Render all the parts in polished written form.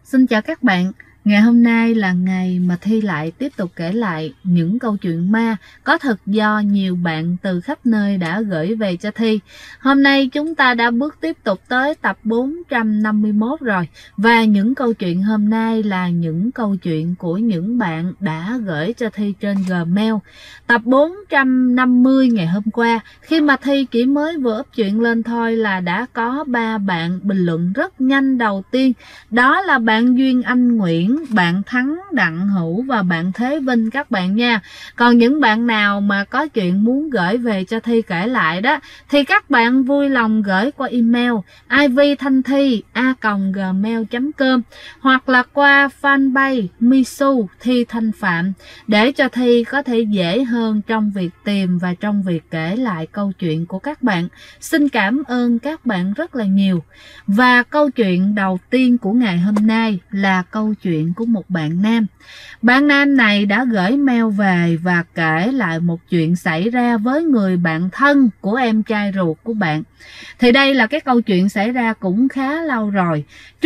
Xin chào các bạn. Ngày hôm nay là ngày mà Thi lại tiếp tục kể lại những câu chuyện ma có thật do nhiều bạn từ khắp nơi đã gửi về cho Thi. Hôm nay chúng ta đã bước tiếp tục tới tập 451 rồi. Và những câu chuyện hôm nay là những câu chuyện của những bạn đã gửi cho Thi trên Gmail. Tập 450 ngày hôm qua, khi mà Thi chỉ mới vừa up chuyện lên thôi là đã có 3 bạn bình luận rất nhanh. Đầu tiên, đó là bạn Duyên Anh Nguyễn, bạn Thắng Đặng Hữu và bạn Thế Vinh các bạn nha. Còn những bạn nào mà có chuyện muốn gửi về cho Thi kể lại đó thì các bạn vui lòng gửi qua email ivthanthi@gmail.com hoặc là qua fanpage Misu Thi Thanh Phạm để cho Thi có thể dễ hơn trong việc tìm và trong việc kể lại câu chuyện của các bạn. Xin cảm ơn các bạn rất là nhiều. Và câu chuyện đầu tiên của ngày hôm nay là câu chuyện của một bạn nam. Bạn nam này đã gửi mail về và kể lại một chuyện xảy ra với người bạn thân của em trai ruột của bạn. Thì đây là cái câu chuyện xảy ra cũng khá lâu rồi.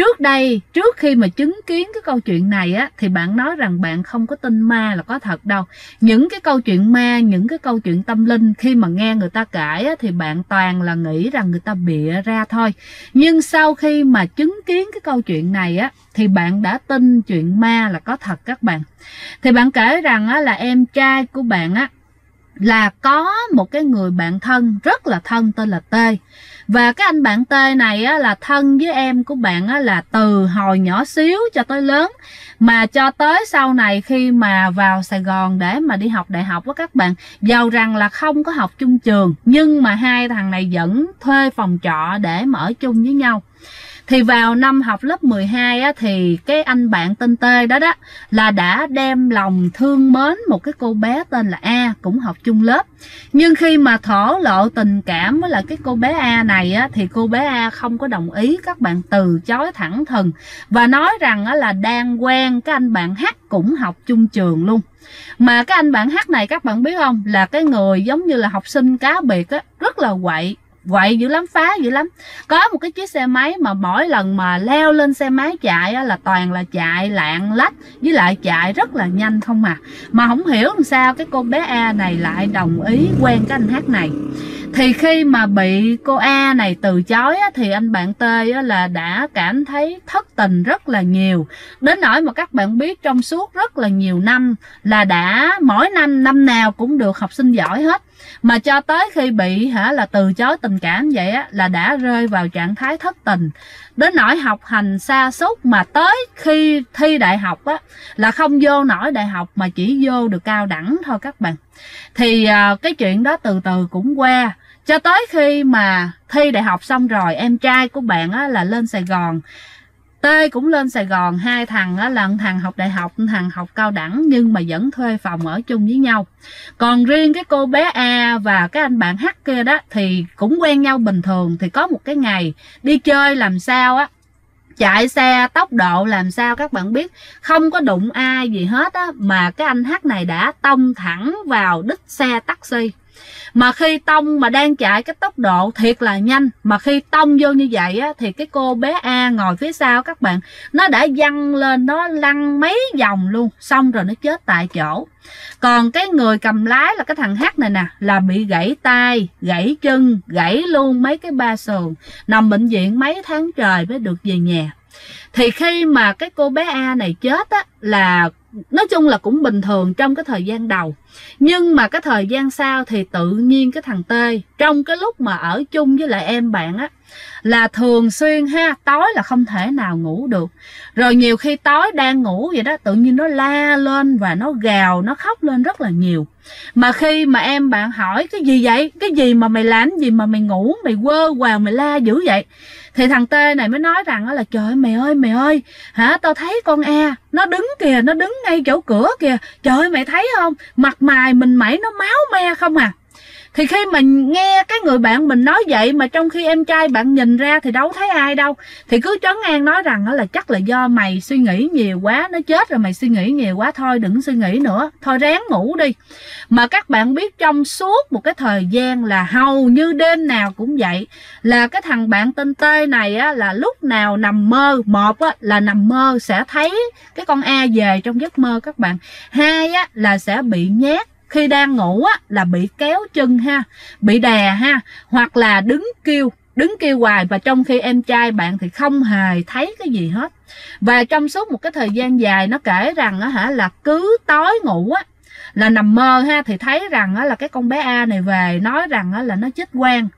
Trước khi mà chứng kiến cái câu chuyện này á, thì bạn nói rằng bạn không có tin ma là có thật đâu. Những cái câu chuyện ma, những cái câu chuyện tâm linh khi mà nghe người ta kể á, thì bạn toàn là nghĩ rằng người ta bịa ra thôi. Nhưng sau khi mà chứng kiến cái câu chuyện này á, thì bạn đã tin chuyện ma là có thật các bạn. Thì bạn kể rằng á, là em trai của bạn á, là có một cái người bạn thân rất là thân tên là T. Và cái anh bạn T này á, là thân với em của bạn á, là từ hồi nhỏ xíu cho tới lớn. Mà cho tới sau này khi mà vào Sài Gòn để mà đi học đại học á các bạn, dầu rằng là không có học chung trường, nhưng mà hai thằng này vẫn thuê phòng trọ để mà ở chung với nhau. Thì vào năm học lớp 12 á, thì cái anh bạn tên T đó là đã đem lòng thương mến một cái cô bé tên là A, cũng học chung lớp. Nhưng khi mà thổ lộ tình cảm với lại cái cô bé A này á, thì cô bé A không có đồng ý, các bạn, từ chối thẳng thừng và nói rằng á, là đang quen cái anh bạn H cũng học chung trường luôn. Mà cái anh bạn H này các bạn biết không, là cái người giống như là học sinh cá biệt á, rất là quậy dữ lắm, phá dữ lắm. Có một cái chiếc xe máy mà mỗi lần mà leo lên xe máy chạy á, là toàn là chạy lạng lách, với lại chạy rất là nhanh không à. Mà không hiểu làm sao cái cô bé A này lại đồng ý quen cái anh H này. Thì khi mà bị cô A này từ chối á, thì anh bạn T á, là đã cảm thấy thất tình rất là nhiều. Đến nỗi mà các bạn biết trong suốt rất là nhiều năm là đã mỗi năm nào cũng được học sinh giỏi hết. Mà cho tới khi bị là từ chối tình cảm vậy á, là đã rơi vào trạng thái thất tình. Đến nỗi học hành sa sút, mà tới khi thi đại học á, là không vô nổi đại học mà chỉ vô được cao đẳng thôi các bạn. Thì cái chuyện đó từ từ cũng qua. Cho tới khi mà thi đại học xong rồi, em trai của bạn á, là lên Sài Gòn, T cũng lên Sài Gòn. Hai thằng á, là thằng học đại học, thằng học cao đẳng, nhưng mà vẫn thuê phòng ở chung với nhau. Còn riêng cái cô bé A và cái anh bạn H kia đó thì cũng quen nhau bình thường. Thì có một cái ngày đi chơi làm sao á, chạy xe tốc độ làm sao các bạn biết, không có đụng ai gì hết á, mà cái anh H này đã tông thẳng vào đít xe taxi. Mà khi tông mà đang chạy cái tốc độ thiệt là nhanh, mà khi tông vô như vậy á, thì cái cô bé A ngồi phía sau các bạn, nó đã văng lên, nó lăn mấy vòng luôn, xong rồi nó chết tại chỗ. Còn cái người cầm lái là cái thằng H này nè, là bị gãy tay, gãy chân, gãy luôn mấy cái ba sườn, nằm bệnh viện mấy tháng trời mới được về nhà. Thì khi mà cái cô bé A này chết á, là nói chung là cũng bình thường trong cái thời gian đầu. Nhưng mà cái thời gian sau thì tự nhiên cái thằng T, trong cái lúc mà ở chung với lại em bạn á, là thường xuyên tối là không thể nào ngủ được. Rồi nhiều khi tối đang ngủ vậy đó, tự nhiên nó la lên và nó gào, nó khóc lên rất là nhiều. Mà khi mà em bạn hỏi cái gì vậy, cái gì mà mày làm gì mà mày ngủ, mày quơ quào, mày la dữ vậy, thì thằng T này mới nói rằng là trời ơi mày ơi tao thấy con A nó đứng kìa, nó đứng ngay chỗ cửa kìa, trời ơi mày thấy không, mặt mày mình mẩy nó máu me không à. Thì khi mà nghe cái người bạn mình nói vậy mà trong khi em trai bạn nhìn ra thì đâu thấy ai đâu, thì cứ trấn an nói rằng là chắc là do mày suy nghĩ nhiều quá, nó chết rồi mày suy nghĩ nhiều quá, thôi đừng suy nghĩ nữa, thôi ráng ngủ đi. Mà các bạn biết trong suốt một cái thời gian là hầu như đêm nào cũng vậy, là cái thằng bạn tên T này á, là lúc nào nằm mơ, một á, là nằm mơ sẽ thấy cái con A về trong giấc mơ các bạn, hai á, là sẽ bị nhát khi đang ngủ á, là bị kéo chân ha, bị đè ha, hoặc là đứng kêu hoài, và trong khi em trai bạn thì không hề thấy cái gì hết. Và trong suốt một cái thời gian dài, nó kể rằng á là cứ tối ngủ á là nằm mơ ha, thì thấy rằng á là cái con bé A này về nói rằng á là nó chết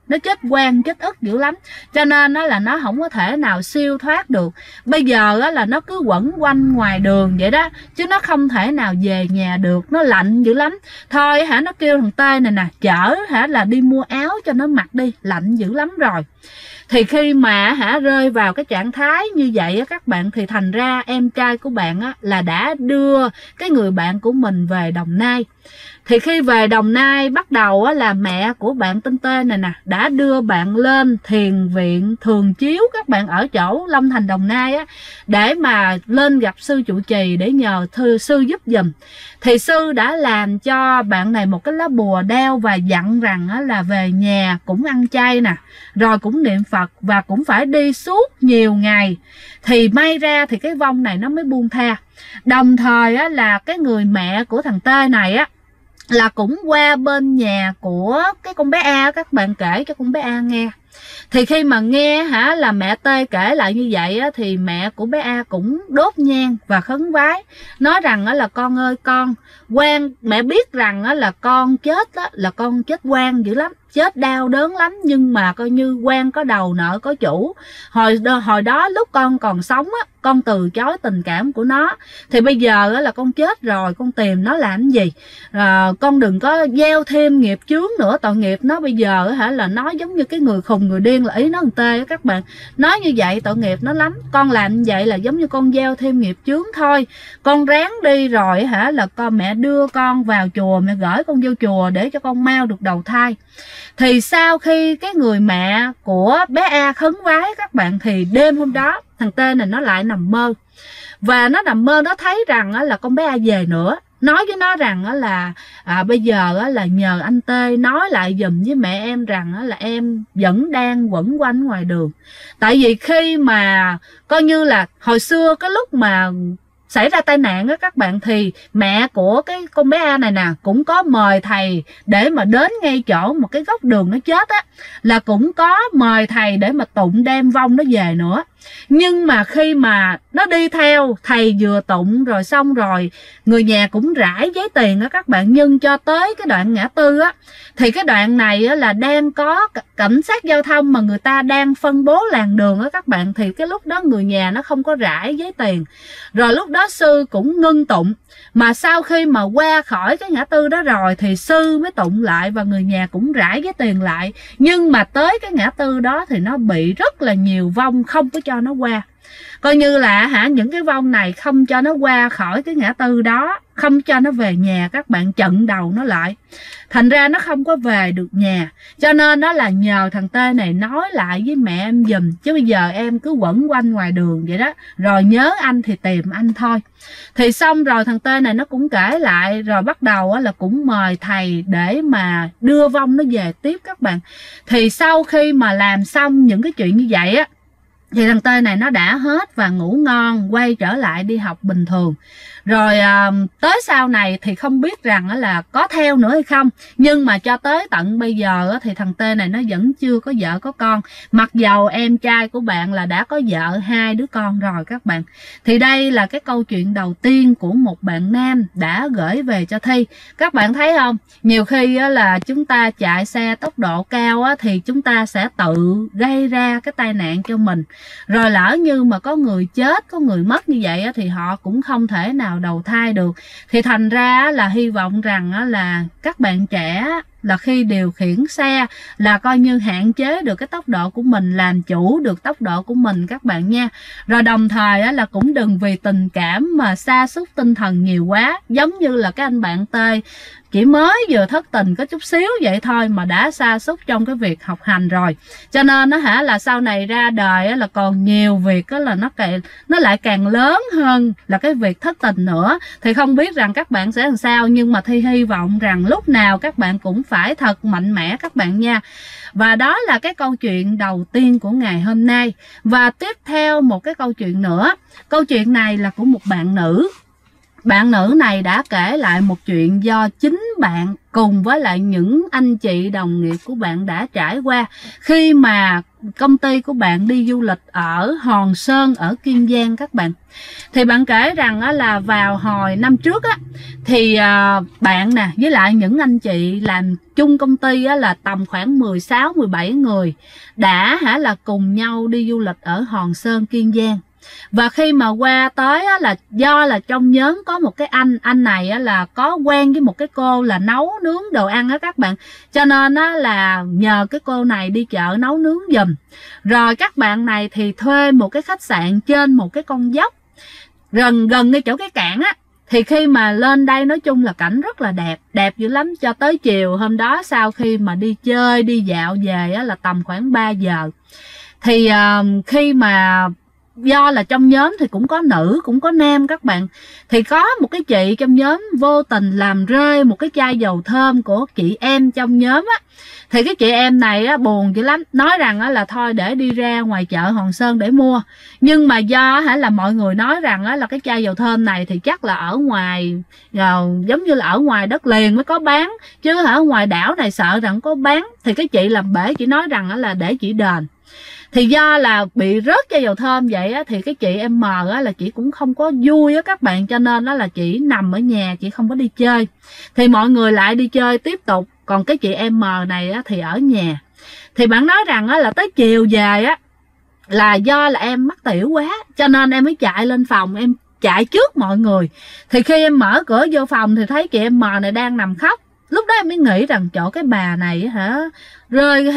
oan chết ức dữ lắm, cho nên á là nó không có thể nào siêu thoát được. Bây giờ á là nó cứ quẩn quanh ngoài đường vậy đó, chứ nó không thể nào về nhà được, nó lạnh dữ lắm. Thôi hả, nó kêu thằng T này nè chở hả là đi mua áo cho nó mặc đi, lạnh dữ lắm rồi. Thì khi mà rơi vào cái trạng thái như vậy á các bạn, thì thành ra em trai của bạn á là đã đưa cái người bạn của mình về Đồng Nai. Thì khi về Đồng Nai, bắt đầu á là mẹ của bạn tên T này nè đã đưa bạn lên thiền viện Thường Chiếu các bạn, ở chỗ Long Thành Đồng Nai á, để mà lên gặp sư trụ trì để nhờ sư giúp giùm. Thì sư đã làm cho bạn này một cái lá bùa đeo và dặn rằng á là về nhà cũng ăn chay nè, rồi cũng niệm Phật, và cũng phải đi suốt nhiều ngày thì may ra thì cái vong này nó mới buông tha. Đồng thời á là cái người mẹ của thằng T này á là cũng qua bên nhà của cái con bé A, các bạn kể cho con bé A nghe. Thì khi mà nghe là mẹ T kể lại như vậy á, thì mẹ của bé A cũng đốt nhang và khấn vái, nói rằng á là con ơi con, mẹ biết rằng á là con chết á, là con chết oan dữ lắm, chết đau đớn lắm, nhưng mà coi như oan có đầu nợ có chủ. Hồi đó lúc con còn sống á, con từ chối tình cảm của nó, thì bây giờ á là con chết rồi, con tìm nó làm gì? Con đừng có gieo thêm nghiệp chướng nữa, tội nghiệp nó bây giờ là nó giống như cái người khùng người điên, là ý nó tê các bạn, nói như vậy tội nghiệp nó lắm. Con làm như vậy là giống như con gieo thêm nghiệp chướng thôi, con ráng đi rồi là con mẹ đưa con vào chùa, mẹ gửi con vô chùa để cho con mau được đầu thai. Thì sau khi cái người mẹ của bé A khấn vái các bạn, thì đêm hôm đó thằng T này nó lại nằm mơ, và nó nằm mơ nó thấy rằng là con bé A về nữa, nói với nó rằng là bây giờ là nhờ anh T nói lại giùm với mẹ em rằng là em vẫn đang quẩn quanh ngoài đường. Tại vì khi mà coi như là hồi xưa cái lúc mà xảy ra tai nạn á các bạn, thì mẹ của cái con bé A này nè cũng có mời thầy để mà đến ngay chỗ một cái góc đường nó chết á, là cũng có mời thầy để mà tụng đem vong nó về nữa. Nhưng mà khi mà nó đi theo thầy vừa tụng rồi xong rồi, người nhà cũng rải giấy tiền á các bạn, nhưng cho tới cái đoạn ngã tư á, thì cái đoạn này á là đang có cảnh sát giao thông mà người ta đang phân bố làn đường á các bạn, thì cái lúc đó người nhà nó không có rải giấy tiền. Rồi lúc đó sư cũng ngưng tụng, mà sau khi mà qua khỏi cái ngã tư đó rồi thì sư mới tụng lại, và người nhà cũng rải giấy tiền lại. Nhưng mà tới cái ngã tư đó thì nó bị rất là nhiều vong không có cho nó qua, coi như là những cái vong này không cho nó qua khỏi cái ngã tư đó, không cho nó về nhà các bạn, chặn đầu nó lại, thành ra nó không có về được nhà. Cho nên đó là nhờ thằng T này nói lại với mẹ em giùm, chứ bây giờ em cứ quẩn quanh ngoài đường vậy đó, rồi nhớ anh thì tìm anh thôi. Thì xong rồi thằng T này nó cũng kể lại, rồi bắt đầu là cũng mời thầy để mà đưa vong nó về tiếp các bạn. Thì sau khi mà làm xong những cái chuyện như vậy á, thì thằng T này nó đã hết và ngủ ngon, quay trở lại đi học bình thường. Rồi tới sau này thì không biết rằng là có theo nữa hay không, nhưng mà cho tới tận bây giờ thì thằng T này nó vẫn chưa có vợ có con, mặc dầu em trai của bạn là đã có vợ 2 đứa con rồi các bạn. Thì đây là cái câu chuyện đầu tiên của một bạn nam đã gửi về cho Thi. Các bạn thấy không, nhiều khi là chúng ta chạy xe tốc độ cao thì chúng ta sẽ tự gây ra cái tai nạn cho mình, rồi lỡ như mà có người chết, có người mất như vậy thì họ cũng không thể nào đầu thai được. Thì thành ra là hy vọng rằng là các bạn trẻ là khi điều khiển xe là coi như hạn chế được cái tốc độ của mình, làm chủ được tốc độ của mình các bạn nha. Rồi đồng thời là cũng đừng vì tình cảm mà sa sút tinh thần nhiều quá, giống như là cái anh bạn T chỉ mới vừa thất tình có chút xíu vậy thôi mà đã sa sút trong cái việc học hành rồi. Cho nên nó là sau này ra đời là còn nhiều việc là nó lại càng lớn hơn là cái việc thất tình nữa. Thì không biết rằng các bạn sẽ làm sao, nhưng mà Thi hy vọng rằng lúc nào các bạn cũng phải thật mạnh mẽ các bạn nha. Và đó là cái câu chuyện đầu tiên của ngày hôm nay. Và tiếp theo một cái câu chuyện nữa. Câu chuyện này là của một bạn nữ. Bạn nữ này đã kể lại một chuyện do chính bạn cùng với lại những anh chị đồng nghiệp của bạn đã trải qua khi mà công ty của bạn đi du lịch ở Hòn Sơn ở Kiên Giang các bạn. Thì bạn kể rằng là vào hồi năm trước thì bạn nè với lại những anh chị làm chung công ty là tầm khoảng 16-17 người đã là cùng nhau đi du lịch ở Hòn Sơn Kiên Giang. Và khi mà qua tới là do là trong nhóm có một cái anh này là có quen với một cái cô là nấu nướng đồ ăn á các bạn, cho nên là nhờ cái cô này đi chợ nấu nướng giùm. Rồi các bạn này thì thuê một cái khách sạn trên một cái con dốc gần ngay chỗ cái cảng á. Thì khi mà lên đây nói chung là cảnh rất là đẹp dữ lắm. Cho tới chiều hôm đó sau khi mà đi chơi đi dạo về là tầm khoảng 3 giờ. Thì khi mà do là trong nhóm thì cũng có nữ cũng có nam các bạn, thì có một cái chị trong nhóm vô tình làm rơi một cái chai dầu thơm của chị em trong nhóm á. Thì cái chị em này buồn dữ lắm, nói rằng là thôi để đi ra ngoài chợ Hòn Sơn để mua. Nhưng mà do là mọi người nói rằng là cái chai dầu thơm này thì chắc là ở ngoài giống như là ở ngoài đất liền mới có bán, chứ ở ngoài đảo này sợ rằng có bán. Thì cái chị làm bể chỉ nói rằng là để chị đền. Thì do là bị rớt chai dầu thơm vậy thì cái chị em M là chị cũng không có vui các bạn, cho nên là chị nằm ở nhà, chị không có đi chơi. Thì mọi người lại đi chơi tiếp tục, còn cái chị em M này thì ở nhà. Thì bạn nói rằng là tới chiều về là do là em mắc tiểu quá, cho nên em mới chạy lên phòng, em chạy trước mọi người. Thì khi em mở cửa vô phòng thì thấy chị em M này đang nằm khóc. Lúc đó em mới nghĩ rằng chỗ cái bà này rơi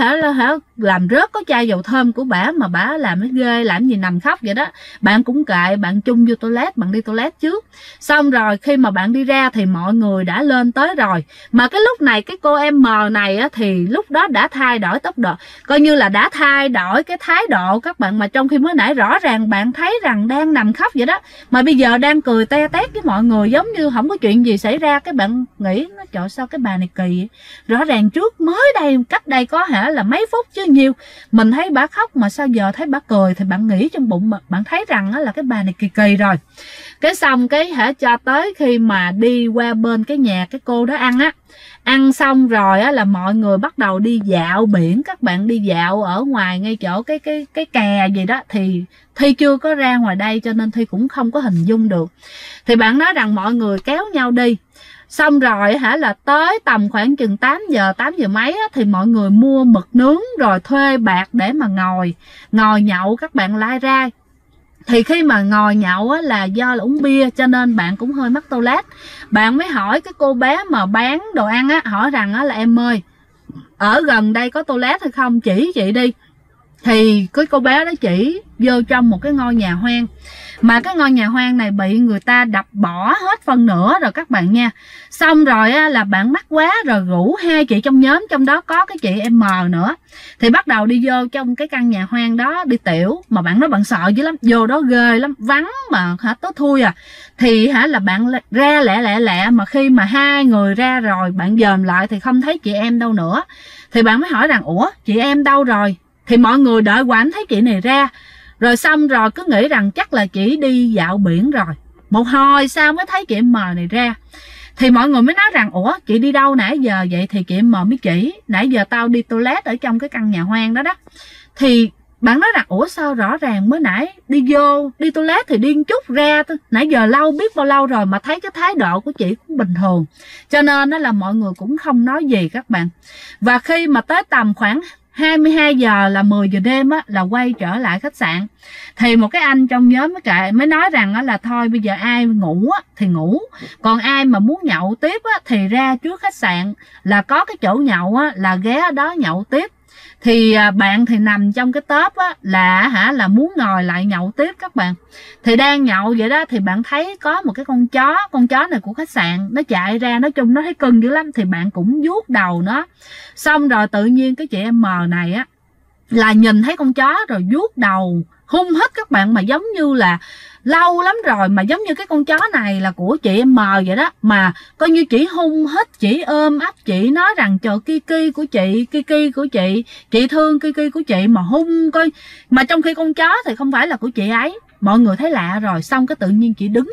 làm rớt có chai dầu thơm của bả mà bả làm cái ghê, làm gì nằm khóc vậy đó. Bạn cũng kệ, bạn chung vô toilet, bạn đi toilet trước. Xong rồi khi mà bạn đi ra thì mọi người đã lên tới rồi. Mà cái lúc này cái cô em M này thì lúc đó đã thay đổi tốc độ, coi như là đã thay đổi cái thái độ các bạn. Mà trong khi mới nãy rõ ràng bạn thấy rằng đang nằm khóc vậy đó, mà bây giờ đang cười te tét với mọi người giống như không có chuyện gì xảy ra. Cái bạn nghĩ nó trời sao cái bà này kỳ vậy? Rõ ràng trước mới đây cách đây có là mấy phút chứ nhiều mình thấy bà khóc mà sao giờ thấy bà cười. Thì bạn nghĩ trong bụng bạn thấy rằng là cái bà này kỳ kỳ rồi. Cái xong cái cho tới khi mà đi qua bên cái nhà cái cô đó ăn xong rồi là mọi người bắt đầu đi dạo biển các bạn, đi dạo ở ngoài ngay chỗ cái kè gì đó. Thì Thi chưa có ra ngoài đây cho nên Thi cũng không có hình dung được. Thì bạn nói rằng mọi người kéo nhau đi. Xong rồi là tới tầm khoảng chừng 8 giờ mấy thì mọi người mua mực nướng rồi thuê bạc để mà ngồi nhậu các bạn lai ra. Thì khi mà ngồi nhậu là do là uống bia cho nên bạn cũng hơi mắc toilet. Bạn mới hỏi cái cô bé mà bán đồ ăn hỏi rằng là em ơi, ở gần đây có toilet hay không, chỉ chị đi. Thì cái cô bé đó chỉ vô trong một cái ngôi nhà hoang. Mà cái ngôi nhà hoang này bị người ta đập bỏ hết phân nửa rồi các bạn nha. Xong rồi là bạn mắc quá rồi rủ hai chị trong nhóm, trong đó có cái chị em M nữa. Thì bắt đầu đi vô trong cái căn nhà hoang đó đi tiểu. Mà bạn nói bạn sợ dữ lắm, vô đó ghê lắm, vắng mà tối thui à. Thì là bạn ra lẹ mà khi mà hai người ra rồi bạn dòm lại thì không thấy chị em đâu nữa. Thì bạn mới hỏi rằng ủa chị em đâu rồi? Thì mọi người đợi hoài thấy chị này ra. Rồi xong rồi cứ nghĩ rằng chắc là chị đi dạo biển rồi. Một hồi sau mới thấy chị em M này ra. Thì mọi người mới nói rằng ủa chị đi đâu nãy giờ vậy? Thì chị em M mới chỉ nãy giờ tao đi toilet ở trong cái căn nhà hoang đó đó. Thì bạn nói rằng ủa sao rõ ràng mới nãy đi toilet thì đi chút ra thôi. Nãy giờ lâu biết bao lâu rồi mà thấy cái thái độ của chị cũng bình thường. Cho nên là mọi người cũng không nói gì các bạn. Và khi mà tới tầm khoảng 22 giờ là 10 giờ đêm là quay trở lại khách sạn. Thì một cái anh trong nhóm mới nói rằng là thôi bây giờ ai ngủ thì ngủ, còn ai mà muốn nhậu tiếp thì ra trước khách sạn là có cái chỗ nhậu là ghé đó nhậu tiếp. Thì bạn thì nằm trong cái tốp á, là muốn ngồi lại nhậu tiếp các bạn. Thì đang nhậu vậy đó, thì bạn thấy có một cái con chó này của khách sạn nó chạy ra, nói chung nó thấy cưng dữ lắm, thì bạn cũng vuốt đầu nó. Xong rồi tự nhiên cái chị em M này á là nhìn thấy con chó rồi vuốt đầu hung hít các bạn, mà giống như là lâu lắm rồi, mà giống như cái con chó này là của chị em M vậy đó, mà coi như chỉ hung hít, chỉ ôm ấp, chị nói rằng trời Kiki của chị, Kiki của chị thương Kiki của chị, mà hung coi. Mà trong khi con chó thì không phải là của chị ấy. Mọi người thấy lạ rồi, xong cái tự nhiên chị đứng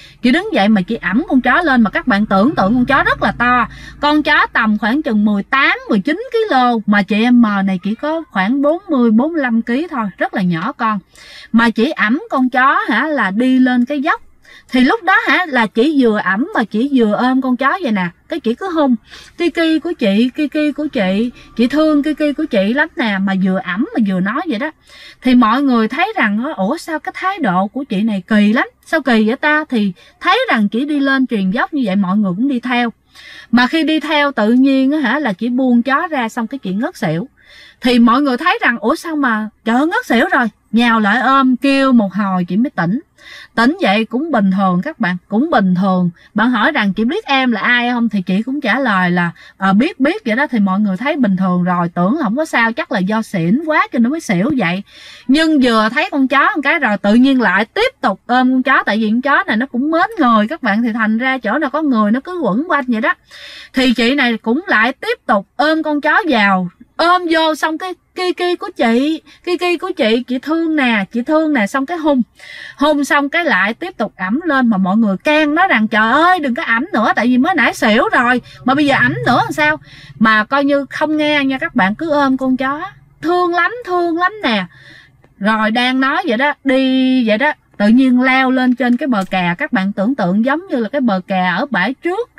dậy mà chị ẵm con chó lên, mà các bạn tưởng tượng con chó rất là to, con chó tầm khoảng chừng 18-19 kg, mà chị em M này chỉ có khoảng 40-45 kg thôi, rất là nhỏ con. Mà chị ẵm con chó là đi lên cái dốc. Thì lúc đó là chị vừa ẵm mà chị vừa ôm con chó vậy nè, cái chị cứ hung Kiki của chị, Kiki của chị thương Kiki của chị lắm nè, mà vừa ẵm mà vừa nói vậy đó. Thì mọi người thấy rằng ủa sao cái thái độ của chị này kỳ lắm, sao kỳ vậy ta? Thì thấy rằng chị đi lên truyền dốc như vậy, mọi người cũng đi theo. Mà khi đi theo tự nhiên là chị buông chó ra, xong cái chị ngất xỉu. Thì mọi người thấy rằng ủa sao mà trời ngất xỉu rồi, nhào lại ôm kêu một hồi chị mới tỉnh. Tỉnh vậy cũng bình thường các bạn, cũng bình thường. Bạn hỏi rằng chị biết em là ai không, thì chị cũng trả lời là biết vậy đó. Thì mọi người thấy bình thường rồi, tưởng là không có sao, chắc là do xỉn quá cho nó mới xỉu vậy. Nhưng vừa thấy con chó một cái rồi tự nhiên lại tiếp tục ôm con chó, tại vì con chó này nó cũng mến người các bạn, thì thành ra chỗ nào có người nó cứ quẩn quanh vậy đó. Thì chị này cũng lại tiếp tục ôm con chó vào, ôm vô, xong cái Kiki của chị, Kiki của chị thương nè, xong cái hung xong cái lại tiếp tục ẵm lên. Mà mọi người can nói rằng trời ơi đừng có ẵm nữa, tại vì mới nãy xỉu rồi mà bây giờ ẵm nữa làm sao. Mà coi như không nghe nha các bạn, cứ ôm con chó, thương lắm nè. Rồi đang nói vậy đó, đi vậy đó, tự nhiên leo lên trên cái bờ kè. Các bạn tưởng tượng giống như là cái bờ kè ở bãi trước,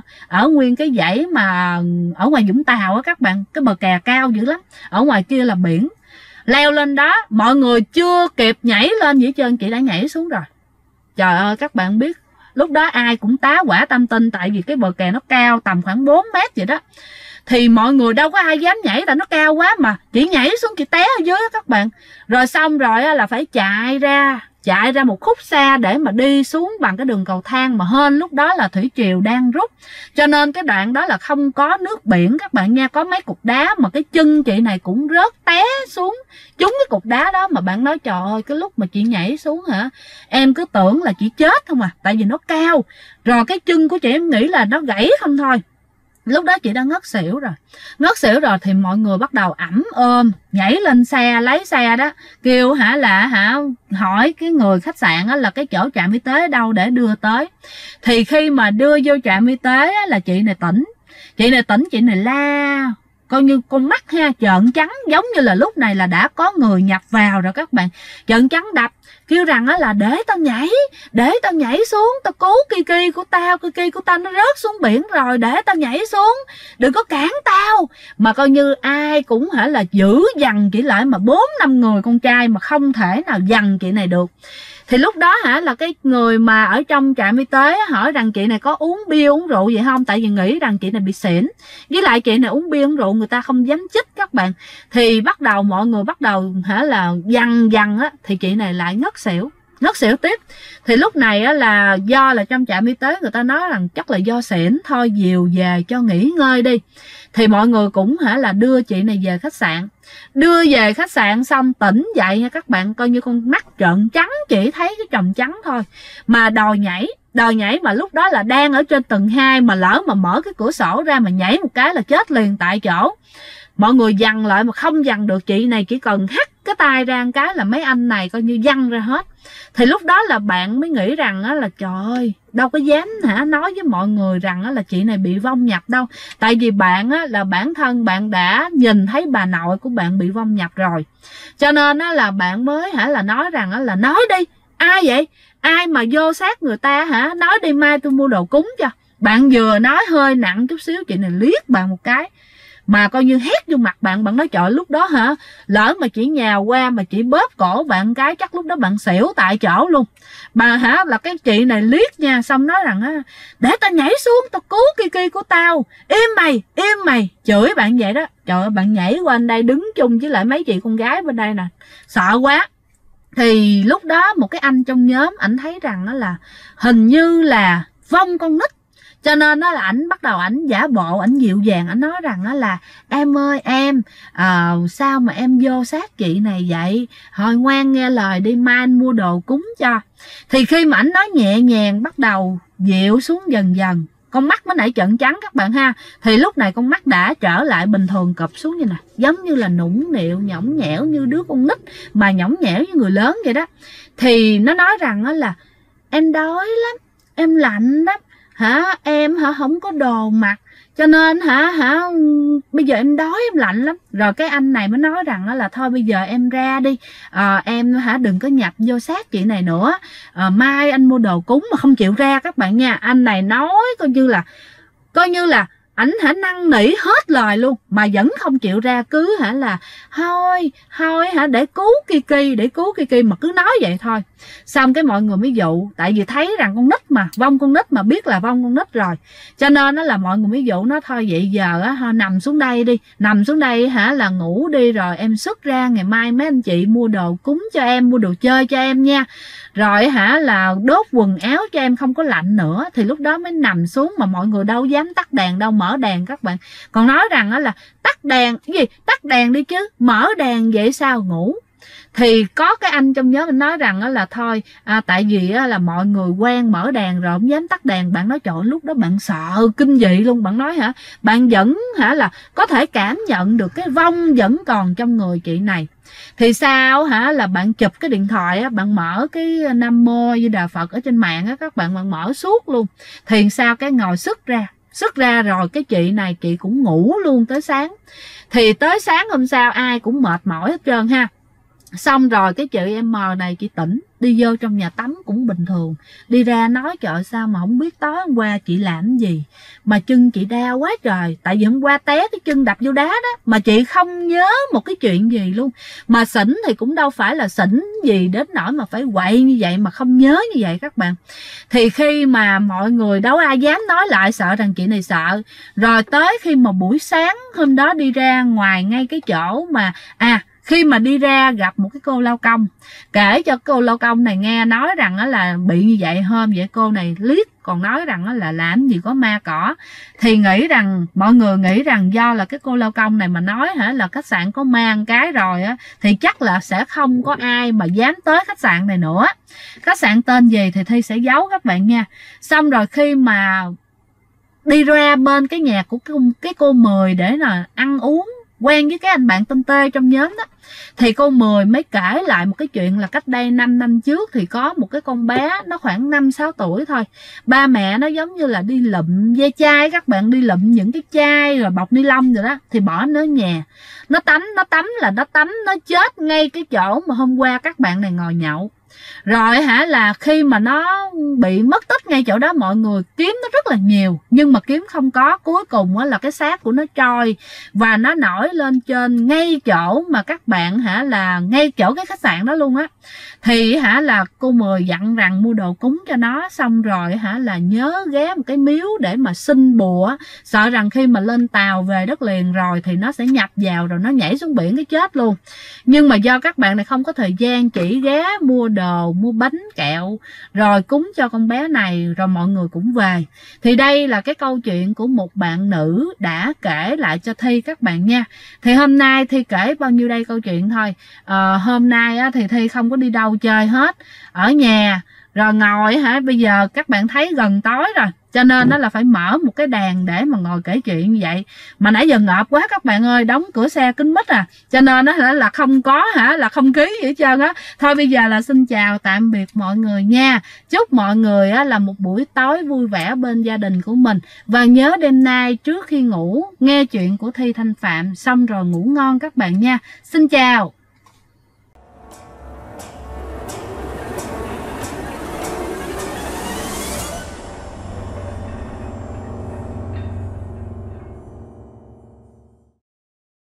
ở nguyên cái dãy mà ở ngoài Vũng Tàu á các bạn, cái bờ kè cao dữ lắm, ở ngoài kia là biển. Leo lên đó, mọi người chưa kịp nhảy lên gì hết trơn, chị đã nhảy xuống rồi. Trời ơi các bạn biết, lúc đó ai cũng tá hỏa tâm tinh, tại vì cái bờ kè nó cao tầm khoảng 4 mét vậy đó. Thì mọi người đâu có ai dám nhảy, tại nó cao quá, mà chỉ nhảy xuống chị té ở dưới đó các bạn. Rồi xong rồi là phải chạy ra một khúc xa để mà đi xuống bằng cái đường cầu thang, mà hên lúc đó là thủy triều đang rút, cho nên cái đoạn đó là không có nước biển các bạn nha, có mấy cục đá, mà cái chân chị này cũng rớt té xuống trúng cái cục đá đó. Mà bạn nói trời ơi, cái lúc mà chị nhảy xuống em cứ tưởng là chị chết không à, tại vì nó cao, rồi cái chân của chị em nghĩ là nó gãy không thôi. Lúc đó chị đã ngất xỉu rồi thì mọi người bắt đầu ẵm ôm nhảy lên xe, lấy xe đó, kêu hỏi cái người khách sạn là cái chỗ trạm y tế đâu để đưa tới. Thì khi mà đưa vô trạm y tế là chị này tỉnh, chị này la coi như con mắt trợn trắng, giống như là lúc này là đã có người nhập vào rồi các bạn. Trợn trắng đập, kêu rằng là để tao nhảy xuống, tao cứu Kiki của tao nó rớt xuống biển rồi, để tao nhảy xuống, đừng có cản tao. Mà coi như ai cũng là giữ dằn chị lại, mà 4-5 người con trai mà không thể nào dằn chị này được. Thì lúc đó là cái người mà ở trong trạm y tế hỏi rằng chị này có uống bia uống rượu vậy không, tại vì nghĩ rằng chị này bị xỉn, với lại chị này uống bia uống rượu người ta không dám chích các bạn. Thì bắt đầu mọi người bắt đầu là dằn thì chị này lại ngất xỉu tiếp. Thì lúc này là do là trong trạm y tế người ta nói rằng chắc là do xỉn thôi, dìu về cho nghỉ ngơi đi. Thì mọi người cũng là đưa chị này về khách sạn. Đưa về khách sạn xong tỉnh dậy nha các bạn, coi như con mắt trợn trắng, chỉ thấy cái chòm trắng thôi. Mà đòi nhảy mà lúc đó là đang ở trên tầng 2, mà lỡ mà mở cái cửa sổ ra mà nhảy một cái là chết liền tại chỗ. Mọi người dằn lại mà không dằn được chị này, chỉ cần hắt cái tay ra một cái là mấy anh này coi như văng ra hết. Thì lúc đó là bạn mới nghĩ rằng là trời ơi, đâu có dám nói với mọi người rằng là chị này bị vong nhập đâu. Tại vì bạn là bản thân bạn đã nhìn thấy bà nội của bạn bị vong nhập rồi, cho nên là bạn mới là nói rằng là nói đi, ai vậy, ai mà vô sát người ta nói đi, mai tôi mua đồ cúng cho. Bạn vừa nói hơi nặng chút xíu, chị này liếc bạn một cái, mà coi như hét vô mặt bạn. Bạn nói trời, lúc đó hả, lỡ mà chỉ nhào qua mà chỉ bóp cổ bạn cái chắc lúc đó bạn xỉu tại chỗ luôn. Bà hả, là cái chị này liếc nha, xong nói rằng á, để tao nhảy xuống tao cứu Kiki của tao, im mày, chửi bạn vậy đó. Trời ơi, bạn nhảy qua đây đứng chung với lại mấy chị con gái bên đây nè, sợ quá. Thì lúc đó một cái anh trong nhóm ảnh thấy rằng đó là hình như là vong con nít, cho nên đó là ảnh bắt đầu ảnh giả bộ, ảnh dịu dàng, ảnh nói rằng đó là em ơi em, sao mà em vô sát chị này vậy, hồi ngoan nghe lời đi, mai anh mua đồ cúng cho. Thì khi mà ảnh nói nhẹ nhàng bắt đầu dịu xuống dần dần, con mắt mới nãy trợn trắng các bạn ha, thì lúc này con mắt đã trở lại bình thường, cụp xuống như nè, giống như là nũng nịu nhõng nhẽo như đứa con nít mà nhõng nhẽo như người lớn vậy đó. Thì nó nói rằng đó là em đói lắm, em lạnh lắm hả, em hả không có đồ mặc, cho nên hả bây giờ em đói em lạnh lắm. Rồi cái anh này mới nói rằng đó là thôi bây giờ em ra đi, em hả đừng có nhập vô sát chị này nữa, mai anh mua đồ cúng, mà không chịu ra các bạn nha. Anh này nói coi như là ảnh hả năn nỉ hết lời luôn mà vẫn không chịu ra, cứ hả là thôi hả để cứu Kiki mà cứ nói vậy thôi. Xong cái mọi người mới dụ, tại vì thấy rằng con nít mà, vong con nít mà, biết là vong con nít rồi, cho nên đó là mọi người mới dụ nó thôi vậy giờ á nằm xuống đây đi, nằm xuống đây hả là ngủ đi, rồi em xuất ra ngày mai mấy anh chị mua đồ cúng cho em, mua đồ chơi cho em nha, rồi hả là đốt quần áo cho em không có lạnh nữa. Thì lúc đó mới nằm xuống, mà mọi người đâu dám tắt đèn đâu, mở đèn các bạn, còn nói rằng đó là tắt đèn cái gì, tắt đèn đi chứ, mở đèn vậy sao ngủ. Thì có cái anh trong nhóm mình nói rằng đó là thôi tại vì là mọi người quen mở đèn rồi không dám tắt đèn. Bạn nói trời, lúc đó bạn sợ kinh dị luôn. Bạn nói hả, bạn vẫn hả là có thể cảm nhận được cái vong vẫn còn trong người chị này. Thì sao hả là bạn chụp cái điện thoại á, bạn mở cái Nam Mô Di Đà Phật ở trên mạng á các bạn mở suốt luôn. Thì sao cái ngồi xuất ra rồi cái chị này chị cũng ngủ luôn tới sáng. Thì tới sáng hôm sau ai cũng mệt mỏi hết trơn ha. Xong rồi cái chị em này chị tỉnh, đi vô trong nhà tắm cũng bình thường, đi ra nói trời sao mà không biết tối hôm qua chị làm gì mà chân chị đau quá trời, tại vì hôm qua té cái chân đập vô đá đó, mà chị không nhớ một cái chuyện gì luôn, mà xỉn thì cũng đâu phải là xỉn gì đến nỗi mà phải quậy như vậy mà không nhớ như vậy các bạn. Thì khi mà mọi người đâu ai dám nói lại, sợ rằng chị này sợ. Rồi tới khi mà buổi sáng hôm đó đi ra ngoài ngay cái chỗ mà khi mà đi ra gặp một cái cô lao công, kể cho cô lao công này nghe, nói rằng đó là bị như vậy hôm vậy. Cô này liếc còn nói rằng đó là làm gì có ma cỏ. Thì nghĩ rằng mọi người nghĩ rằng do là cái cô lao công này mà nói hả là khách sạn có ma một cái rồi á, thì chắc là sẽ không có ai mà dám tới khách sạn này nữa. Khách sạn tên gì thì Thi sẽ giấu các bạn nha. Xong rồi khi mà đi ra bên cái nhà của cái cô Mười để là ăn uống, quen với cái anh bạn tên Tê trong nhóm đó, thì cô Mười mới kể lại một cái chuyện là cách đây 5 năm trước thì có một cái con bé nó khoảng 5-6 tuổi thôi. Ba mẹ nó giống như là đi lụm ve chai các bạn, đi lụm những cái chai rồi bọc ni lông rồi đó, thì bỏ nó ở nhà. Nó tắm nó chết ngay cái chỗ mà hôm qua các bạn này ngồi nhậu. Rồi hả là khi mà nó bị mất tích ngay chỗ đó, mọi người kiếm nó rất là nhiều nhưng mà kiếm không có. Cuối cùng là cái xác của nó trôi và nó nổi lên trên ngay chỗ mà các bạn hả là ngay chỗ cái khách sạn đó luôn á. Thì hả là cô Mười dặn rằng mua đồ cúng cho nó, xong rồi hả là nhớ ghé một cái miếu để mà xin bùa, sợ rằng khi mà lên tàu về đất liền rồi thì nó sẽ nhập vào rồi nó nhảy xuống biển cái chết luôn. Nhưng mà do các bạn này không có thời gian, chỉ ghé mua đồ, mua bánh kẹo rồi cúng cho con bé này rồi mọi người cũng về. Thì đây là cái câu chuyện của một bạn nữ đã kể lại cho Thi các bạn nha. Thì hôm nay Thi kể bao nhiêu đây câu chuyện thôi. Hôm nay á, thì Thi không có đi đâu chơi hết, ở nhà rồi ngồi hả. Bây giờ các bạn thấy gần tối rồi, cho nên nó là phải mở một cái đàn để mà ngồi kể chuyện như vậy. Mà nãy giờ ngợp quá các bạn ơi, đóng cửa xe kín mít cho nên nó là không có là không khí gì hết trơn á. Thôi bây giờ là xin chào tạm biệt mọi người nha. Chúc mọi người là một buổi tối vui vẻ bên gia đình của mình. Và nhớ đêm nay trước khi ngủ nghe chuyện của Thi Thanh Phạm xong rồi ngủ ngon các bạn nha. Xin chào.